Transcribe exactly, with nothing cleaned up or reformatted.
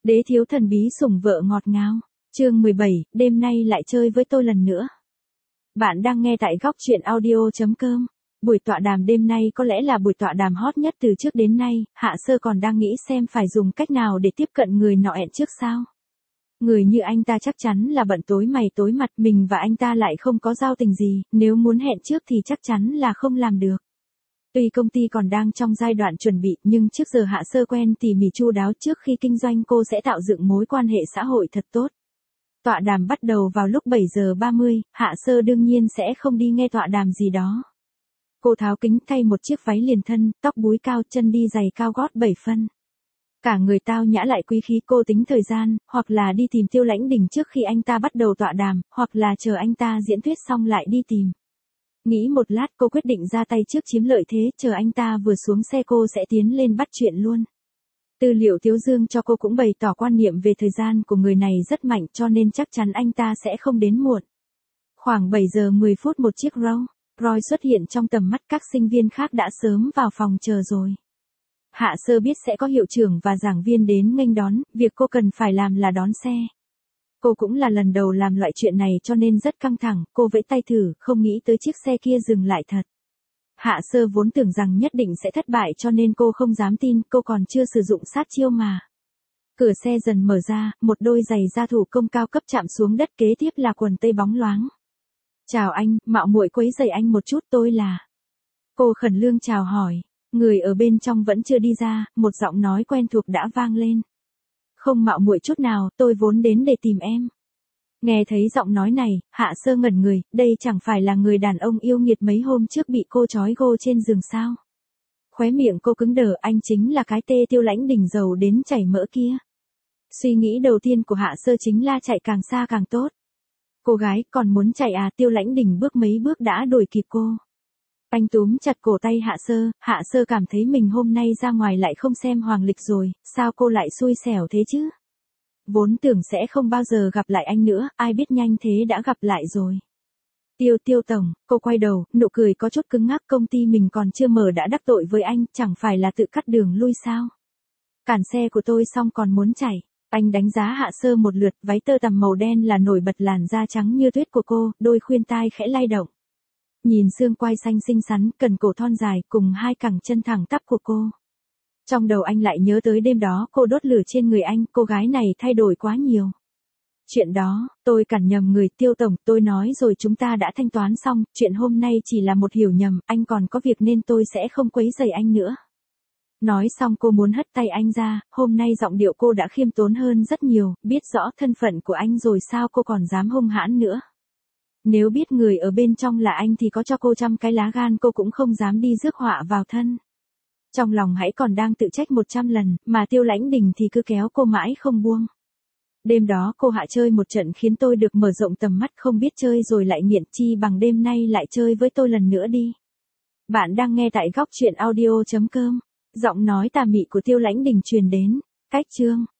Đế thiếu thần bí sủng vợ ngọt ngào. Chương mười bảy, đêm nay lại chơi với tôi lần nữa. Bạn đang nghe tại góc truyện audio chấm com. Buổi tọa đàm đêm nay có lẽ là buổi tọa đàm hot nhất từ trước đến nay, Hạ Sơ còn đang nghĩ xem phải dùng cách nào để tiếp cận người nọ hẹn trước sao. Người như anh ta chắc chắn là bận tối mày tối mặt, mình và anh ta lại không có giao tình gì, nếu muốn hẹn trước thì chắc chắn là không làm được. Tuy công ty còn đang trong giai đoạn chuẩn bị, nhưng trước giờ Hạ Sơ quen tỉ mỉ chu đáo, trước khi kinh doanh cô sẽ tạo dựng mối quan hệ xã hội thật tốt. Tọa đàm bắt đầu vào lúc bảy giờ ba mươi, Hạ Sơ đương nhiên sẽ không đi nghe tọa đàm gì đó. Cô tháo kính, thay một chiếc váy liền thân, tóc búi cao, chân đi giày cao gót bảy phân. Cả người tao nhã lại quý khí. Cô tính thời gian, hoặc là đi tìm Tiêu Lãnh Đình trước khi anh ta bắt đầu tọa đàm, hoặc là chờ anh ta diễn thuyết xong lại đi tìm. Nghĩ một lát cô quyết định ra tay trước chiếm lợi thế, chờ anh ta vừa xuống xe cô sẽ tiến lên bắt chuyện luôn. Tư liệu Tiếu Dương cho cô cũng bày tỏ quan niệm về thời gian của người này rất mạnh, cho nên chắc chắn anh ta sẽ không đến muộn. Khoảng bảy giờ mười phút một chiếc Rolls Royce xuất hiện trong tầm mắt, các sinh viên khác đã sớm vào phòng chờ rồi. Hạ Sơ biết sẽ có hiệu trưởng và giảng viên đến nghênh đón, việc cô cần phải làm là đón xe. Cô cũng là lần đầu làm loại chuyện này cho nên rất căng thẳng, cô vẫy tay thử, không nghĩ tới chiếc xe kia dừng lại thật. Hạ Sơ vốn tưởng rằng nhất định sẽ thất bại cho nên cô không dám tin, cô còn chưa sử dụng sát chiêu mà. Cửa xe dần mở ra, một đôi giày da thủ công cao cấp chạm xuống đất, kế tiếp là quần tây bóng loáng. Chào anh, mạo muội quấy rầy anh một chút, tôi là... Cô khẩn lương chào hỏi, người ở bên trong vẫn chưa đi ra, một giọng nói quen thuộc đã vang lên. Không mạo muội chút nào, tôi vốn đến để tìm em. Nghe thấy giọng nói này, Hạ Sơ ngẩn người, đây chẳng phải là người đàn ông yêu nghiệt mấy hôm trước bị cô trói gô trên giường sao? Khóe miệng cô cứng đờ, anh chính là cái tê Tiêu Lãnh Đình giàu đến chảy mỡ kia. Suy nghĩ đầu tiên của Hạ Sơ chính là chạy càng xa càng tốt. Cô gái còn muốn chạy à? Tiêu Lãnh Đình bước mấy bước đã đuổi kịp cô. Anh túm chặt cổ tay Hạ Sơ, Hạ Sơ cảm thấy mình hôm nay ra ngoài lại không xem hoàng lịch rồi, sao cô lại xui xẻo thế chứ? Vốn tưởng sẽ không bao giờ gặp lại anh nữa, ai biết nhanh thế đã gặp lại rồi. Tiêu Tiêu tổng, cô quay đầu, nụ cười có chút cứng ngắc, công ty mình còn chưa mở đã đắc tội với anh, chẳng phải là tự cắt đường lui sao? Cản xe của tôi xong còn muốn chạy. Anh đánh giá Hạ Sơ một lượt, váy tơ tằm màu đen là nổi bật làn da trắng như tuyết của cô, đôi khuyên tai khẽ lay động. Nhìn xương quai xanh xinh xắn, cần cổ thon dài, cùng hai cẳng chân thẳng tắp của cô. Trong đầu anh lại nhớ tới đêm đó cô đốt lửa trên người anh, cô gái này thay đổi quá nhiều. Chuyện đó, tôi cản nhầm người. Tiêu tổng, tôi nói rồi chúng ta đã thanh toán xong, chuyện hôm nay chỉ là một hiểu nhầm, anh còn có việc nên tôi sẽ không quấy rầy anh nữa. Nói xong cô muốn hất tay anh ra, hôm nay giọng điệu cô đã khiêm tốn hơn rất nhiều, biết rõ thân phận của anh rồi sao cô còn dám hung hãn nữa. Nếu biết người ở bên trong là anh thì có cho cô trăm cái lá gan cô cũng không dám đi rước họa vào thân. Trong lòng hãy còn đang tự trách một trăm lần, mà Tiêu Lãnh Đình thì cứ kéo cô mãi không buông. Đêm đó cô Hạ chơi một trận khiến tôi được mở rộng tầm mắt, không biết chơi rồi lại nghiện, chi bằng đêm nay lại chơi với tôi lần nữa đi. Bạn đang nghe tại góc truyện audio chấm com. Giọng nói tà mị của Tiêu Lãnh Đình truyền đến. Cách chương